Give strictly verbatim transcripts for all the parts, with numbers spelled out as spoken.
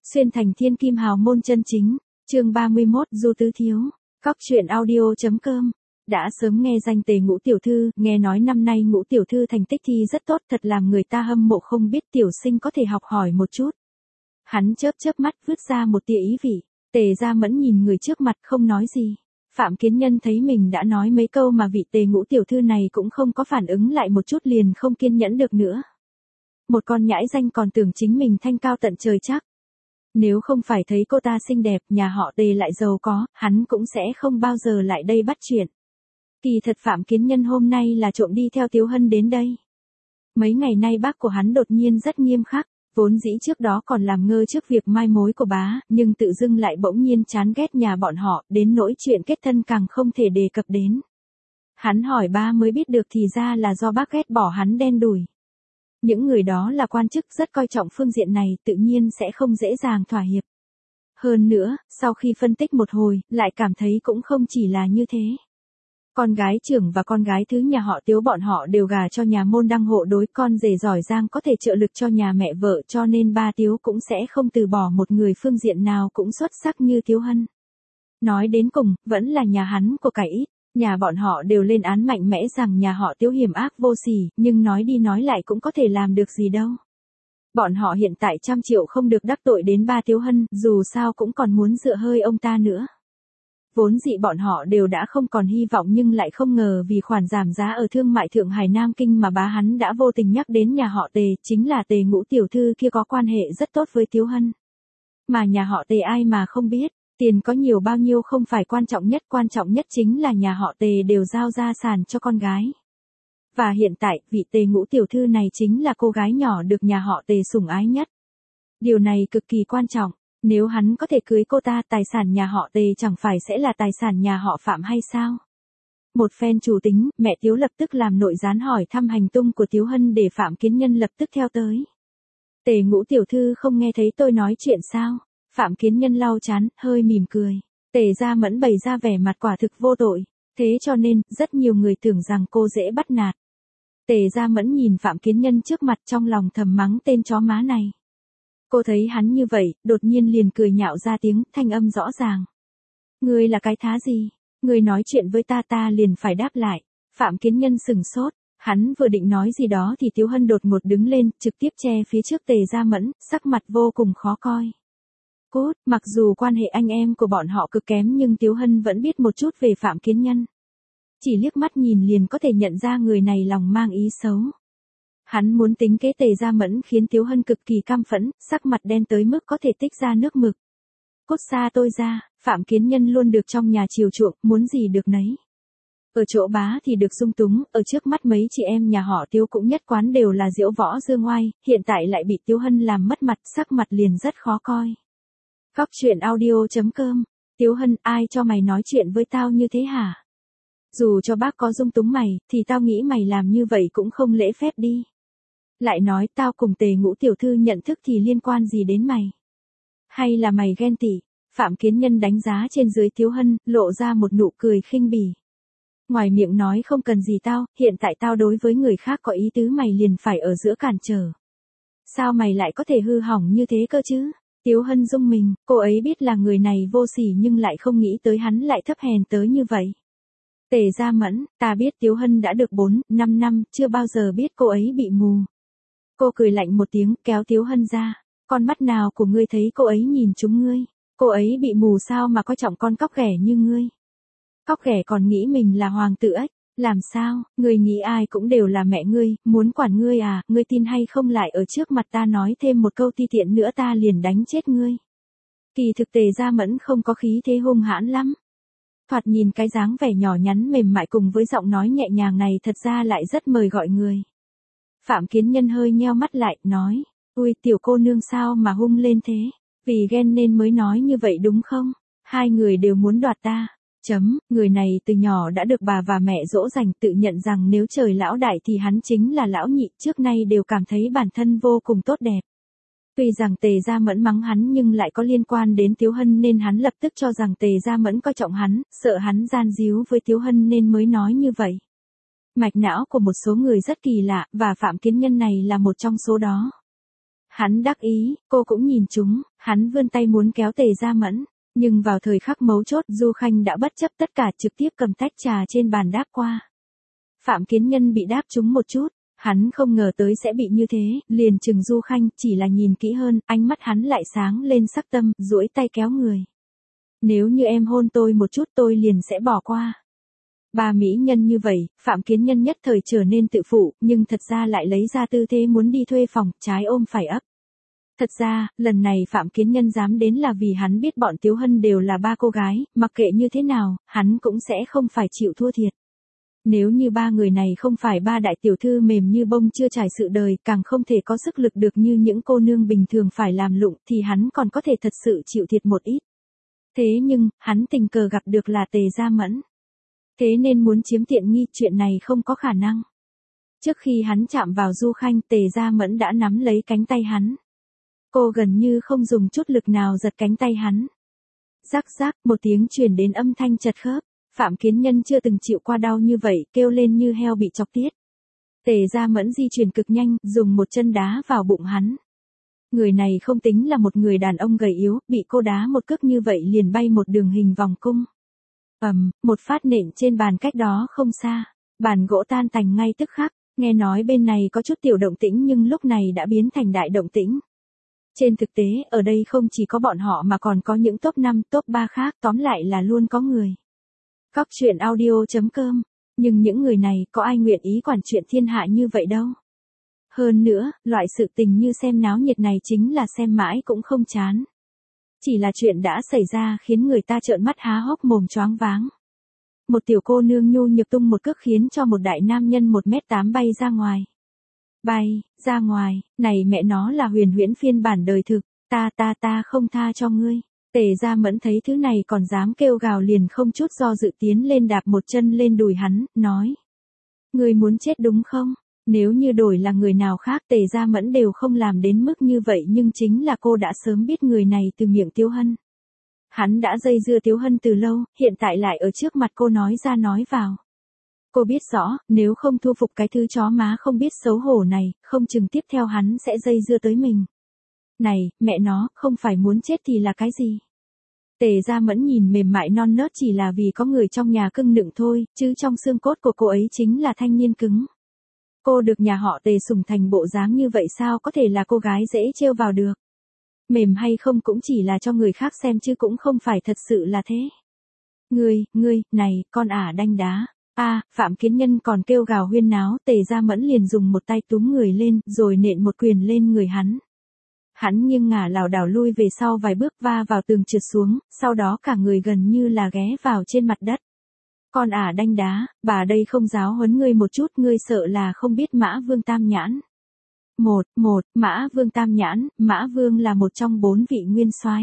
Xuyên thành thiên kim hào môn chân chính, chương ba mươi mốt Du Tứ Thiếu, Cóc truyện audio.com. Đã sớm nghe danh Tề Ngũ tiểu thư, nghe nói năm nay Ngũ tiểu thư thành tích thi rất tốt, thật làm người ta hâm mộ, không biết tiểu sinh có thể học hỏi một chút. Hắn chớp chớp mắt vứt ra một tia ý vị. Tề Gia Mẫn nhìn người trước mặt không nói gì. Phạm Kiến Nhân thấy mình đã nói mấy câu mà vị Tề Ngũ tiểu thư này cũng không có phản ứng lại một chút, liền không kiên nhẫn được nữa. Một con nhãi danh còn tưởng chính mình thanh cao tận trời chắc. Nếu không phải thấy cô ta xinh đẹp, nhà họ Tề lại giàu có, hắn cũng sẽ không bao giờ lại đây bắt chuyện. Kỳ thật Phạm Kiến Nhân hôm nay là trộm đi theo Tiếu Hân đến đây. Mấy ngày nay bác của hắn đột nhiên rất nghiêm khắc, vốn dĩ trước đó còn làm ngơ trước việc mai mối của bá, nhưng tự dưng lại bỗng nhiên chán ghét nhà bọn họ, đến nỗi chuyện kết thân càng không thể đề cập đến. Hắn hỏi ba mới biết được thì ra là do bác ghét bỏ hắn đen đủi. Những người đó là quan chức rất coi trọng phương diện này, tự nhiên sẽ không dễ dàng thỏa hiệp. Hơn nữa, sau khi phân tích một hồi, lại cảm thấy cũng không chỉ là như thế. Con gái trưởng và con gái thứ nhà họ Tiếu bọn họ đều gả cho nhà môn đăng hộ đối, con rể giỏi giang có thể trợ lực cho nhà mẹ vợ, cho nên ba Tiếu cũng sẽ không từ bỏ một người phương diện nào cũng xuất sắc như Tiếu Hân. Nói đến cùng, vẫn là nhà hắn của cải ít. Nhà bọn họ đều lên án mạnh mẽ rằng nhà họ Tiếu hiểm ác vô sỉ, nhưng nói đi nói lại cũng có thể làm được gì đâu. Bọn họ hiện tại trăm triệu không được đắc tội đến ba Tiếu Hân, dù sao cũng còn muốn dựa hơi ông ta nữa. Vốn dĩ bọn họ đều đã không còn hy vọng, nhưng lại không ngờ vì khoản giảm giá ở thương mại Thượng Hải Nam Kinh mà bá hắn đã vô tình nhắc đến nhà họ Tề, chính là Tề Ngũ tiểu thư kia có quan hệ rất tốt với Tiếu Hân. Mà nhà họ Tề ai mà không biết. Tiền có nhiều bao nhiêu không phải quan trọng nhất, quan trọng nhất chính là nhà họ Tề đều giao gia sản cho con gái. Và hiện tại, vị Tề Ngũ tiểu thư này chính là cô gái nhỏ được nhà họ Tề sủng ái nhất. Điều này cực kỳ quan trọng, nếu hắn có thể cưới cô ta, tài sản nhà họ Tề chẳng phải sẽ là tài sản nhà họ Phạm hay sao? Một phen chủ tính, mẹ Tiếu lập tức làm nội gián hỏi thăm hành tung của Tiếu Hân để Phạm Kiến Nhân lập tức theo tới. Tề Ngũ tiểu thư không nghe thấy tôi nói chuyện sao? Phạm Kiến Nhân lau chán, hơi mỉm cười. Tề Gia Mẫn bày ra vẻ mặt quả thực vô tội, thế cho nên, rất nhiều người tưởng rằng cô dễ bắt nạt. Tề Gia Mẫn nhìn Phạm Kiến Nhân trước mặt trong lòng thầm mắng tên chó má này. Cô thấy hắn như vậy, đột nhiên liền cười nhạo ra tiếng, thanh âm rõ ràng. Ngươi là cái thá gì? Ngươi nói chuyện với ta ta liền phải đáp lại. Phạm Kiến Nhân sừng sốt, hắn vừa định nói gì đó thì Tiếu Hân đột ngột đứng lên, trực tiếp che phía trước Tề Gia Mẫn, sắc mặt vô cùng khó coi. Cốt, mặc dù quan hệ anh em của bọn họ cực kém nhưng Tiếu Hân vẫn biết một chút về Phạm Kiến Nhân. Chỉ liếc mắt nhìn liền có thể nhận ra người này lòng mang ý xấu. Hắn muốn tính kế Tề Gia Mẫn khiến Tiếu Hân cực kỳ căm phẫn, sắc mặt đen tới mức có thể tích ra nước mực. Cút xa tôi ra, Phạm Kiến Nhân luôn được trong nhà chiều chuộng, muốn gì được nấy. Ở chỗ bá thì được dung túng, ở trước mắt mấy chị em nhà họ Tiếu cũng nhất quán đều là diễu võ dương oai, hiện tại lại bị Tiếu Hân làm mất mặt, sắc mặt liền rất khó coi. Cóc truyện audio.com. Tiếu Hân, ai cho mày nói chuyện với tao như thế hả? Dù cho bác có dung túng mày, thì tao nghĩ mày làm như vậy cũng không lễ phép đi. Lại nói tao cùng Tề Ngũ tiểu thư nhận thức thì liên quan gì đến mày? Hay là mày ghen tị? Phạm Kiến Nhân đánh giá trên dưới Tiếu Hân, lộ ra một nụ cười khinh bỉ. Ngoài miệng nói không cần gì tao, hiện tại tao đối với người khác có ý tứ mày liền phải ở giữa cản trở. Sao mày lại có thể hư hỏng như thế cơ chứ? Tiếu Hân rung mình, cô ấy biết là người này vô sỉ nhưng lại không nghĩ tới hắn lại thấp hèn tới như vậy. Tề Gia Mẫn, ta biết Tiếu Hân đã được bốn, năm năm, chưa bao giờ biết cô ấy bị mù. Cô cười lạnh một tiếng, kéo Tiếu Hân ra. Con mắt nào của ngươi thấy cô ấy nhìn chúng ngươi? Cô ấy bị mù sao mà coi trọng con cóc ghẻ như ngươi? Cóc ghẻ còn nghĩ mình là hoàng tử ếch. Làm sao, ngươi nghĩ ai cũng đều là mẹ ngươi, muốn quản ngươi à, ngươi tin hay không lại ở trước mặt ta nói thêm một câu ti tiện nữa ta liền đánh chết ngươi. Kỳ thực Tề Gia Mẫn không có khí thế hung hãn lắm. Thoạt nhìn cái dáng vẻ nhỏ nhắn mềm mại cùng với giọng nói nhẹ nhàng này thật ra lại rất mời gọi người. Phạm Kiến Nhân hơi nheo mắt lại, nói, ui tiểu cô nương sao mà hung lên thế, vì ghen nên mới nói như vậy đúng không? Hai người đều muốn đoạt ta. Chấm, người này từ nhỏ đã được bà và mẹ dỗ dành, tự nhận rằng nếu trời lão đại thì hắn chính là lão nhị, trước nay đều cảm thấy bản thân vô cùng tốt đẹp. Tuy rằng Tề Gia Mẫn mắng hắn nhưng lại có liên quan đến Tiếu Hân nên hắn lập tức cho rằng Tề Gia Mẫn coi trọng hắn, sợ hắn gian díu với Tiếu Hân nên mới nói như vậy. Mạch não của một số người rất kỳ lạ, và Phạm Kiến Nhân này là một trong số đó. Hắn đắc ý, cô cũng nhìn chúng, hắn vươn tay muốn kéo Tề Gia Mẫn. Nhưng vào thời khắc mấu chốt Du Khanh đã bất chấp tất cả trực tiếp cầm tách trà trên bàn đáp qua. Phạm Kiến Nhân bị đáp trúng một chút, hắn không ngờ tới sẽ bị như thế, liền chừng Du Khanh, chỉ là nhìn kỹ hơn, ánh mắt hắn lại sáng lên sắc tâm, duỗi tay kéo người. Nếu như em hôn tôi một chút tôi liền sẽ bỏ qua. Ba mỹ nhân như vậy, Phạm Kiến Nhân nhất thời trở nên tự phụ, nhưng thật ra lại lấy ra tư thế muốn đi thuê phòng, trái ôm phải ấp. Thật ra, lần này Phạm Kiến Nhân dám đến là vì hắn biết bọn Tiếu Hân đều là ba cô gái, mặc kệ như thế nào, hắn cũng sẽ không phải chịu thua thiệt. Nếu như ba người này không phải ba đại tiểu thư mềm như bông chưa trải sự đời, càng không thể có sức lực được như những cô nương bình thường phải làm lụng, thì hắn còn có thể thật sự chịu thiệt một ít. Thế nhưng, hắn tình cờ gặp được là Tề Gia Mẫn. Thế nên muốn chiếm tiện nghi, chuyện này không có khả năng. Trước khi hắn chạm vào Du Khanh, Tề Gia Mẫn đã nắm lấy cánh tay hắn. Cô gần như không dùng chút lực nào giật cánh tay hắn. Rắc rắc, một tiếng truyền đến âm thanh chật khớp. Phạm Kiến Nhân chưa từng chịu qua đau như vậy, kêu lên như heo bị chọc tiết. Tề Gia Mẫn di chuyển cực nhanh, dùng một chân đá vào bụng hắn. Người này không tính là một người đàn ông gầy yếu, bị cô đá một cước như vậy liền bay một đường hình vòng cung. Ầm, um, một phát nện trên bàn cách đó không xa. Bàn gỗ tan tành ngay tức khắc, nghe nói bên này có chút tiểu động tĩnh nhưng lúc này đã biến thành đại động tĩnh. Trên thực tế, ở đây không chỉ có bọn họ mà còn có những top năm, top ba khác, tóm lại là luôn có người. Cóc truyện audio chấm com, nhưng những người này có ai nguyện ý quản chuyện thiên hạ như vậy đâu. Hơn nữa, loại sự tình như xem náo nhiệt này chính là xem mãi cũng không chán. Chỉ là chuyện đã xảy ra khiến người ta trợn mắt há hốc mồm choáng váng. Một tiểu cô nương nhu nhược tung một cước khiến cho một đại nam nhân một mét tám bay ra ngoài. Bay, ra ngoài, này mẹ nó là huyền huyễn phiên bản đời thực, ta ta ta không tha cho ngươi. Tề Gia Mẫn thấy thứ này còn dám kêu gào liền không chút do dự tiến lên đạp một chân lên đùi hắn, nói. Ngươi muốn chết đúng không? Nếu như đổi là người nào khác Tề Gia Mẫn đều không làm đến mức như vậy nhưng chính là cô đã sớm biết người này từ miệng Tiếu Hân. Hắn đã dây dưa Tiếu Hân từ lâu, hiện tại lại ở trước mặt cô nói ra nói vào. Cô biết rõ, nếu không thu phục cái thứ chó má không biết xấu hổ này, không chừng tiếp theo hắn sẽ dây dưa tới mình. Này, mẹ nó, không phải muốn chết thì là cái gì? Tề Gia Mẫn nhìn mềm mại non nớt chỉ là vì có người trong nhà cưng nựng thôi, chứ trong xương cốt của cô ấy chính là thanh niên cứng. Cô được nhà họ Tề sủng thành bộ dáng như vậy sao có thể là cô gái dễ trêu vào được. Mềm hay không cũng chỉ là cho người khác xem chứ cũng không phải thật sự là thế. Ngươi, ngươi, này, con ả đanh đá. A, à, Phạm Kiến Nhân còn kêu gào huyên náo, Tề Gia Mẫn liền dùng một tay túm người lên, rồi nện một quyền lên người hắn. Hắn nghiêng ngả lảo đảo lui về sau vài bước va vào tường trượt xuống, sau đó cả người gần như là ghé vào trên mặt đất. Con ả đanh đá, bà đây không giáo huấn ngươi một chút, ngươi sợ là không biết Mã Vương Tam Nhãn. Một, một, Mã Vương Tam Nhãn, Mã Vương là một trong bốn vị nguyên soái.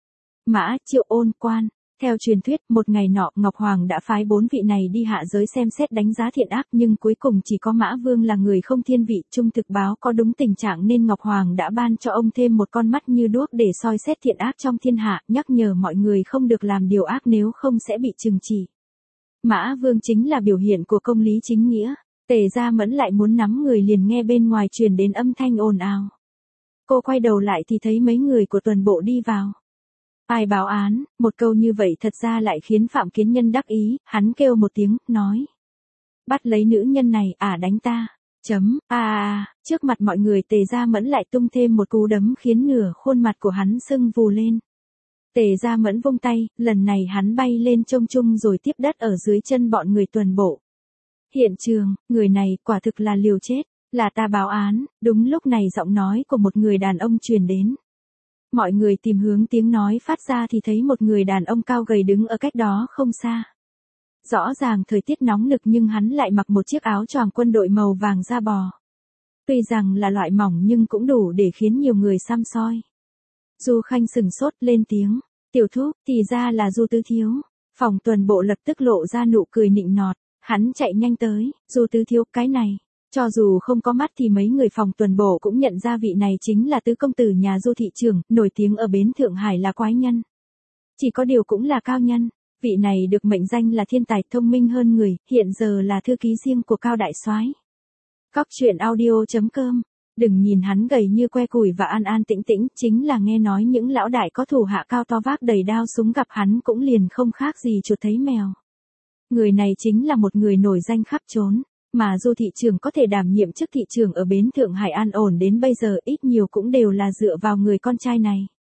Mã Triệu Ôn Quan. Theo truyền thuyết, một ngày nọ, Ngọc Hoàng đã phái bốn vị này đi hạ giới xem xét đánh giá thiện ác nhưng cuối cùng chỉ có Mã Vương là người không thiên vị, trung thực báo có đúng tình trạng nên Ngọc Hoàng đã ban cho ông thêm một con mắt như đuốc để soi xét thiện ác trong thiên hạ, nhắc nhở mọi người không được làm điều ác nếu không sẽ bị trừng trị. Mã Vương chính là biểu hiện của công lý chính nghĩa. Tề Gia Mẫn lại muốn nắm người liền nghe bên ngoài truyền đến âm thanh ồn ào. Cô quay đầu lại thì thấy mấy người của tuần bộ đi vào. Ai báo án, một câu như vậy thật ra lại khiến Phạm Kiến Nhân đắc ý, hắn kêu một tiếng, nói. Bắt lấy nữ nhân này, à đánh ta. Chấm, à, à, trước mặt mọi người Tề Gia Mẫn lại tung thêm một cú đấm khiến nửa khuôn mặt của hắn sưng vù lên. Tề Gia Mẫn vung tay, lần này hắn bay lên trông chung rồi tiếp đất ở dưới chân bọn người tuần bộ. Hiện trường, người này quả thực là liều chết, là ta báo án, đúng lúc này giọng nói của một người đàn ông truyền đến. Mọi người tìm hướng tiếng nói phát ra thì thấy một người đàn ông cao gầy đứng ở cách đó không xa. Rõ ràng thời tiết nóng nực nhưng hắn lại mặc một chiếc áo choàng quân đội màu vàng da bò. Tuy rằng là loại mỏng nhưng cũng đủ để khiến nhiều người xăm soi. Du Khanh sừng sốt lên tiếng, tiểu thúc, thì ra là Du Tứ Thiếu. Phòng tuần bộ lập tức lộ ra nụ cười nịnh nọt, hắn chạy nhanh tới, Du Tứ Thiếu, cái này. Cho dù không có mắt thì mấy người phòng tuần bộ cũng nhận ra vị này chính là tứ công tử nhà Du thị trưởng, nổi tiếng ở bến Thượng Hải là quái nhân. Chỉ có điều cũng là cao nhân, vị này được mệnh danh là thiên tài thông minh hơn người, hiện giờ là thư ký riêng của Cao Đại Soái. Cóc truyện audio chấm com Đừng nhìn hắn gầy như que củi và an an tĩnh tĩnh, chính là nghe nói những lão đại có thủ hạ cao to vác đầy đao súng gặp hắn cũng liền không khác gì chuột thấy mèo. Người này chính là một người nổi danh khắp trốn, mà Du thị trưởng có thể đảm nhiệm chức thị trưởng ở bến Thượng Hải an ổn đến bây giờ ít nhiều cũng đều là dựa vào người con trai này.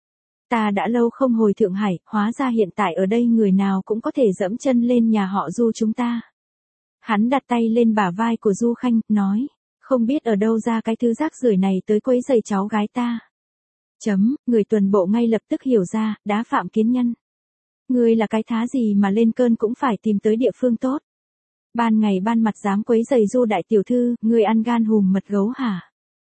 Ta đã lâu không hồi Thượng Hải, hóa ra hiện tại ở đây người nào cũng có thể dẫm chân lên nhà họ Du chúng ta. Hắn đặt tay lên bả vai của Du Khanh, nói, không biết ở đâu ra cái thứ rác rưởi này tới quấy rầy cháu gái ta. Chấm, người tuần bộ ngay lập tức hiểu ra, đá Phạm Kiến Nhân. Ngươi là cái thá gì mà lên cơn cũng phải tìm tới địa phương tốt. Ban ngày ban mặt dám quấy rầy Du đại tiểu thư, ngươi ăn gan hùm mật gấu hả?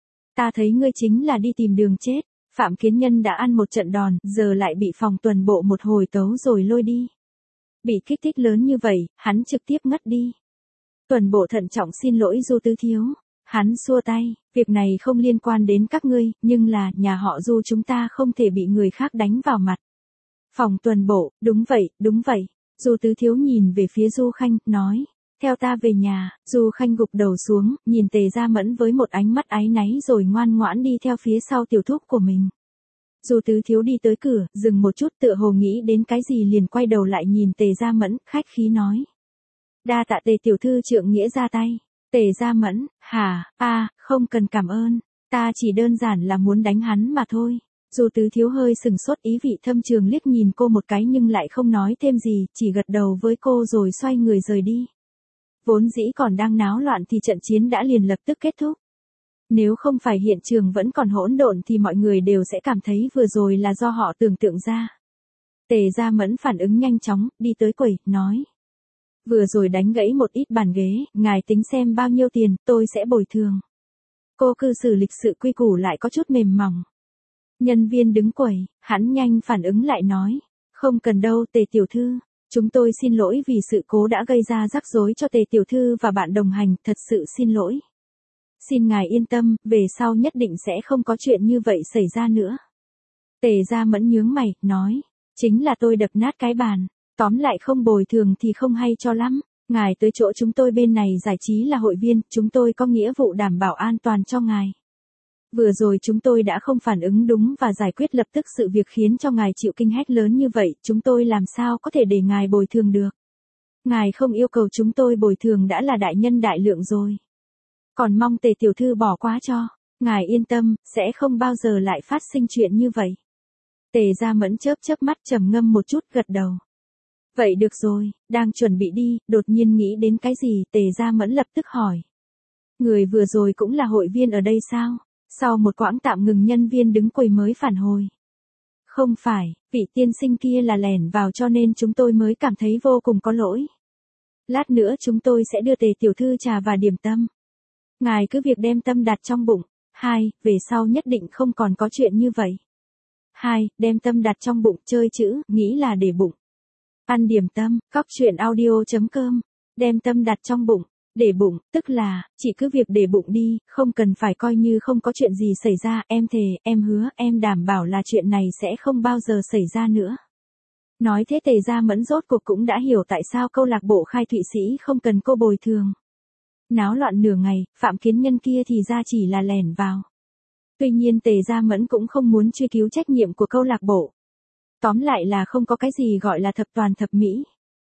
Ta thấy ngươi chính là đi tìm đường chết. Phạm Kiến Nhân đã ăn một trận đòn, giờ lại bị phòng tuần bộ một hồi tấu rồi lôi đi. Bị kích thích lớn như vậy, hắn trực tiếp ngất đi. Tuần bộ thận trọng xin lỗi Du tứ thiếu. Hắn xua tay, việc này không liên quan đến các ngươi, nhưng là nhà họ Du chúng ta không thể bị người khác đánh vào mặt. Phòng tuần bộ, đúng vậy, đúng vậy. Du tứ thiếu nhìn về phía Du Khanh, nói, theo ta về nhà. Du Khanh gục đầu xuống, nhìn Tề Gia Mẫn với một ánh mắt áy náy rồi ngoan ngoãn đi theo phía sau tiểu thúc của mình. Du tứ thiếu đi tới cửa, dừng một chút tựa hồ nghĩ đến cái gì liền quay đầu lại nhìn Tề Gia Mẫn, khách khí nói. Đa tạ Tề tiểu thư trượng nghĩa ra tay. Tề Gia Mẫn, hả, a, không cần cảm ơn, ta chỉ đơn giản là muốn đánh hắn mà thôi. Du tứ thiếu hơi sừng sốt ý vị thâm trường liếc nhìn cô một cái nhưng lại không nói thêm gì, chỉ gật đầu với cô rồi xoay người rời đi. Vốn dĩ còn đang náo loạn thì trận chiến đã liền lập tức kết thúc. Nếu không phải hiện trường vẫn còn hỗn độn thì mọi người đều sẽ cảm thấy vừa rồi là do họ tưởng tượng ra. Tề Gia Mẫn phản ứng nhanh chóng, đi tới quầy, nói. Vừa rồi đánh gãy một ít bàn ghế, ngài tính xem bao nhiêu tiền, tôi sẽ bồi thường. Cô cư xử lịch sự quy củ lại có chút mềm mỏng. Nhân viên đứng quầy, hắn nhanh phản ứng lại nói. Không cần đâu Tề tiểu thư, chúng tôi xin lỗi vì sự cố đã gây ra rắc rối cho Tề tiểu thư và bạn đồng hành, thật sự xin lỗi. Xin ngài yên tâm, về sau nhất định sẽ không có chuyện như vậy xảy ra nữa. Tề Gia Mẫn nhướng mày, nói. Chính là tôi đập nát cái bàn. Tóm lại không bồi thường thì không hay cho lắm. Ngài tới chỗ chúng tôi bên này giải trí là hội viên, chúng tôi có nghĩa vụ đảm bảo an toàn cho ngài. Vừa rồi chúng tôi đã không phản ứng đúng và giải quyết lập tức sự việc khiến cho ngài chịu kinh hách lớn như vậy, chúng tôi làm sao có thể để ngài bồi thường được. Ngài không yêu cầu chúng tôi bồi thường đã là đại nhân đại lượng rồi. Còn mong Tề tiểu thư bỏ qua cho. Ngài yên tâm, sẽ không bao giờ lại phát sinh chuyện như vậy. Tề Gia Mẫn chớp chớp mắt trầm ngâm một chút gật đầu. Vậy được rồi, đang chuẩn bị đi, đột nhiên nghĩ đến cái gì, Tề Gia Mẫn lập tức hỏi. Người vừa rồi cũng là hội viên ở đây sao? Sau một quãng tạm ngừng nhân viên đứng quầy mới phản hồi. Không phải, vị tiên sinh kia là lẻn vào cho nên chúng tôi mới cảm thấy vô cùng có lỗi. Lát nữa chúng tôi sẽ đưa Tề tiểu thư trà và điểm tâm. Ngài cứ việc đem tâm đặt trong bụng. Hai, về sau nhất định không còn có chuyện như vậy. Hai, đem tâm đặt trong bụng, chơi chữ, nghĩ là để bụng. Ăn điểm tâm, cóc truyện audio chấm com. Đem tâm đặt trong bụng, để bụng, tức là, chỉ cứ việc để bụng đi, không cần phải coi như không có chuyện gì xảy ra, em thề, em hứa, em đảm bảo là chuyện này sẽ không bao giờ xảy ra nữa. Nói thế Tề Gia Mẫn rốt cuộc cũng đã hiểu tại sao câu lạc bộ Khai Thụy Sĩ không cần cô bồi thường. Náo loạn nửa ngày, Phạm Kiến Nhân kia thì ra chỉ là lẻn vào. Tuy nhiên Tề Gia Mẫn cũng không muốn truy cứu trách nhiệm của câu lạc bộ. Tóm lại là không có cái gì gọi là thập toàn thập mỹ.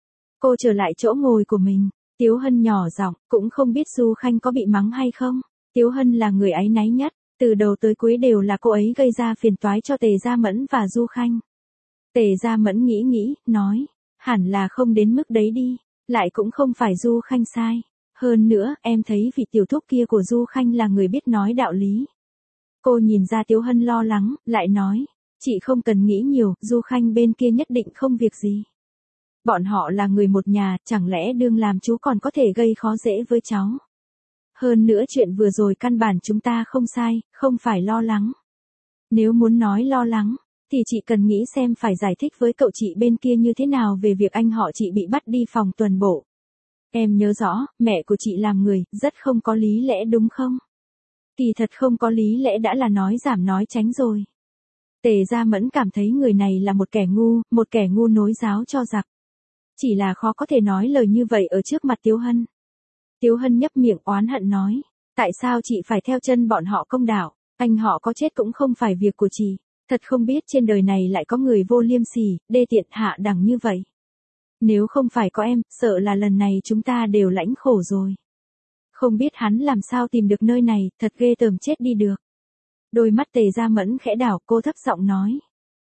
Cô trở lại chỗ ngồi của mình, Tiếu Hân nhỏ giọng, cũng không biết Du Khanh có bị mắng hay không. Tiếu Hân là người áy náy nhất, từ đầu tới cuối đều là cô ấy gây ra phiền toái cho Tề Gia Mẫn và Du Khanh. Tề Gia Mẫn nghĩ nghĩ, nói, hẳn là không đến mức đấy đi, lại cũng không phải Du Khanh sai. Hơn nữa, em thấy vị tiểu thúc kia của Du Khanh là người biết nói đạo lý. Cô nhìn ra Tiếu Hân lo lắng, lại nói, chị không cần nghĩ nhiều, Du Khanh bên kia nhất định không việc gì. Bọn họ là người một nhà, chẳng lẽ đương làm chú còn có thể gây khó dễ với cháu. Hơn nữa chuyện vừa rồi căn bản chúng ta không sai, không phải lo lắng. Nếu muốn nói lo lắng, thì chị cần nghĩ xem phải giải thích với cậu chị bên kia như thế nào về việc anh họ chị bị bắt đi phòng tuần bộ. Em nhớ rõ, mẹ của chị làm người, rất không có lý lẽ đúng không? Kỳ thật không có lý lẽ đã là nói giảm nói tránh rồi. Tề Gia Mẫn cảm thấy người này là một kẻ ngu, một kẻ ngu nối giáo cho giặc. Chỉ là khó có thể nói lời như vậy ở trước mặt Tiếu Hân. Tiếu Hân nhấp miệng oán hận nói, Tại sao chị phải theo chân bọn họ công đạo, anh họ có chết cũng không phải việc của chị. Thật không biết trên đời này lại có người vô liêm sỉ, đê tiện hạ đẳng như vậy. Nếu không phải có em, sợ là lần này chúng ta đều lãnh khổ rồi. Không biết hắn làm sao tìm được nơi này, thật ghê tởm chết đi được. Đôi mắt Tề Gia Mẫn khẽ đảo, cô thấp giọng nói.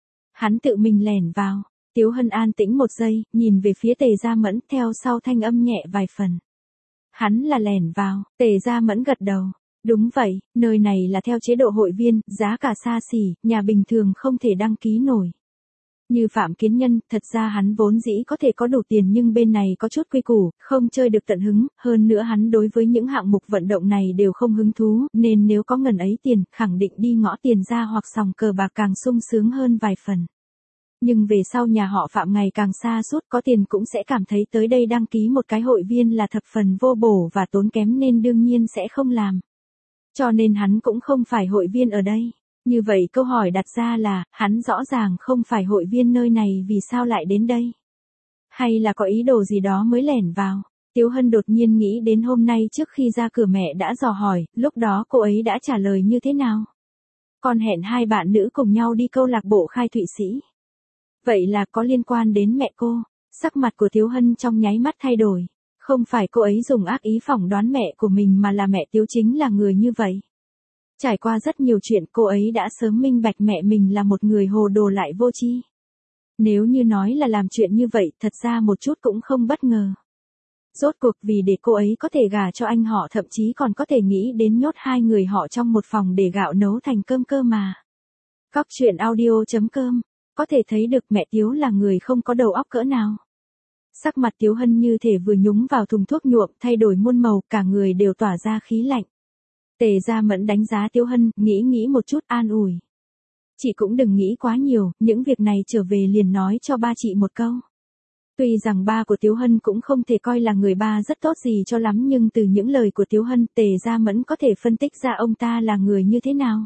Hắn tự mình lẻn vào. Tiếu Hân an tĩnh một giây, nhìn về phía Tề Gia Mẫn, theo sau thanh âm nhẹ vài phần. Hắn là lẻn vào, Tề Gia Mẫn gật đầu. Đúng vậy, nơi này là theo chế độ hội viên, giá cả xa xỉ, nhà bình thường không thể đăng ký nổi. Như Phạm Kiến Nhân, thật ra hắn vốn dĩ có thể có đủ tiền nhưng bên này có chút quy củ, không chơi được tận hứng, hơn nữa hắn đối với những hạng mục vận động này đều không hứng thú, nên nếu có ngần ấy tiền, khẳng định đi ngõ tiền ra hoặc sòng cờ bạc càng sung sướng hơn vài phần. Nhưng về sau nhà họ Phạm ngày càng xa suốt, có tiền cũng sẽ cảm thấy tới đây đăng ký một cái hội viên là thập phần vô bổ và tốn kém nên đương nhiên sẽ không làm. Cho nên hắn cũng không phải hội viên ở đây. Như vậy câu hỏi đặt ra là, hắn rõ ràng không phải hội viên nơi này vì sao lại đến đây? Hay là có ý đồ gì đó mới lẻn vào? Tiếu Hân đột nhiên nghĩ đến hôm nay trước khi ra cửa mẹ đã dò hỏi, lúc đó cô ấy đã trả lời như thế nào? Con hẹn hai bạn nữ cùng nhau đi câu lạc bộ Khai Thụy Sĩ. Vậy là có liên quan đến mẹ cô. Sắc mặt của Tiếu Hân trong nháy mắt thay đổi. Không phải cô ấy dùng ác ý phỏng đoán mẹ của mình mà là mẹ Tiếu chính là người như vậy. Trải qua rất nhiều chuyện cô ấy đã sớm minh bạch mẹ mình là một người hồ đồ lại vô tri. Nếu như nói là làm chuyện như vậy thật ra một chút cũng không bất ngờ. Rốt cuộc vì để cô ấy có thể gả cho anh họ thậm chí còn có thể nghĩ đến nhốt hai người họ trong một phòng để gạo nấu thành cơm cơ mà. Cóc truyện audio chấm com. Có thể thấy được mẹ Tiếu là người không có đầu óc cỡ nào. Sắc mặt Tiếu Hân như thể vừa nhúng vào thùng thuốc nhuộm thay đổi muôn màu cả người đều tỏa ra khí lạnh. Tề Gia Mẫn đánh giá Tiếu Hân, nghĩ nghĩ một chút an ủi. Chị cũng đừng nghĩ quá nhiều, những việc này trở về liền nói cho ba chị một câu. Tuy rằng ba của Tiếu Hân cũng không thể coi là người ba rất tốt gì cho lắm nhưng từ những lời của Tiếu Hân Tề Gia Mẫn có thể phân tích ra ông ta là người như thế nào.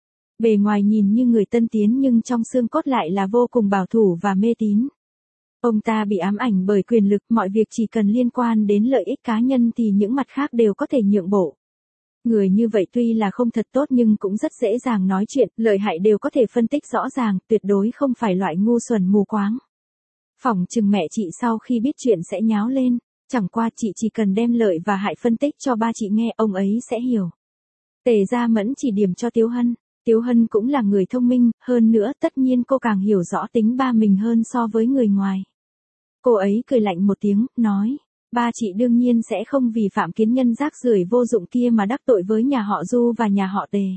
Bề ngoài nhìn như người tân tiến nhưng trong xương cốt lại là vô cùng bảo thủ và mê tín. Ông ta bị ám ảnh bởi quyền lực, mọi việc chỉ cần liên quan đến lợi ích cá nhân thì những mặt khác đều có thể nhượng bộ. Người như vậy tuy là không thật tốt nhưng cũng rất dễ dàng nói chuyện, lợi hại đều có thể phân tích rõ ràng, tuyệt đối không phải loại ngu xuẩn mù quáng. Phỏng chừng mẹ chị sau khi biết chuyện sẽ nháo lên, chẳng qua chị chỉ cần đem lợi và hại phân tích cho ba chị nghe, ông ấy sẽ hiểu. Tề Gia Mẫn chỉ điểm cho Tiếu Hân, Tiếu Hân cũng là người thông minh, hơn nữa tất nhiên cô càng hiểu rõ tính ba mình hơn so với người ngoài. Cô ấy cười lạnh một tiếng, nói. Ba chị đương nhiên sẽ không vì Phạm Kiến Nhân rác rưởi vô dụng kia mà đắc tội với nhà họ Du và nhà họ Tề.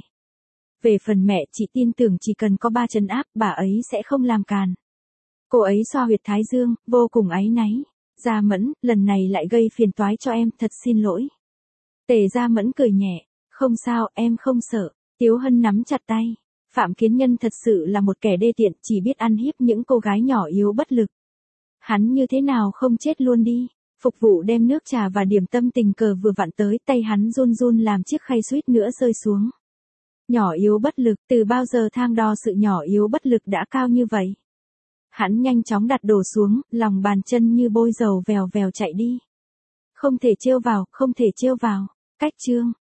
Về phần mẹ, chị tin tưởng chỉ cần có ba trấn áp, bà ấy sẽ không làm càn. Cô ấy xoa huyệt thái dương, vô cùng áy náy. Gia Mẫn, lần này lại gây phiền toái cho em, thật xin lỗi. Tề Gia Mẫn cười nhẹ, không sao, em không sợ. Tiếu Hân nắm chặt tay. Phạm Kiến Nhân thật sự là một kẻ đê tiện, chỉ biết ăn hiếp những cô gái nhỏ yếu bất lực. Hắn như thế nào không chết luôn đi. Phục vụ đem nước trà và điểm tâm tình cờ vừa vặn tới, tay hắn run run làm chiếc khay suýt nữa rơi xuống. Nhỏ yếu bất lực, từ bao giờ thang đo sự nhỏ yếu bất lực đã cao như vậy? Hắn nhanh chóng đặt đồ xuống, lòng bàn chân như bôi dầu vèo vèo chạy đi. Không thể trêu vào, không thể trêu vào. Cách chương.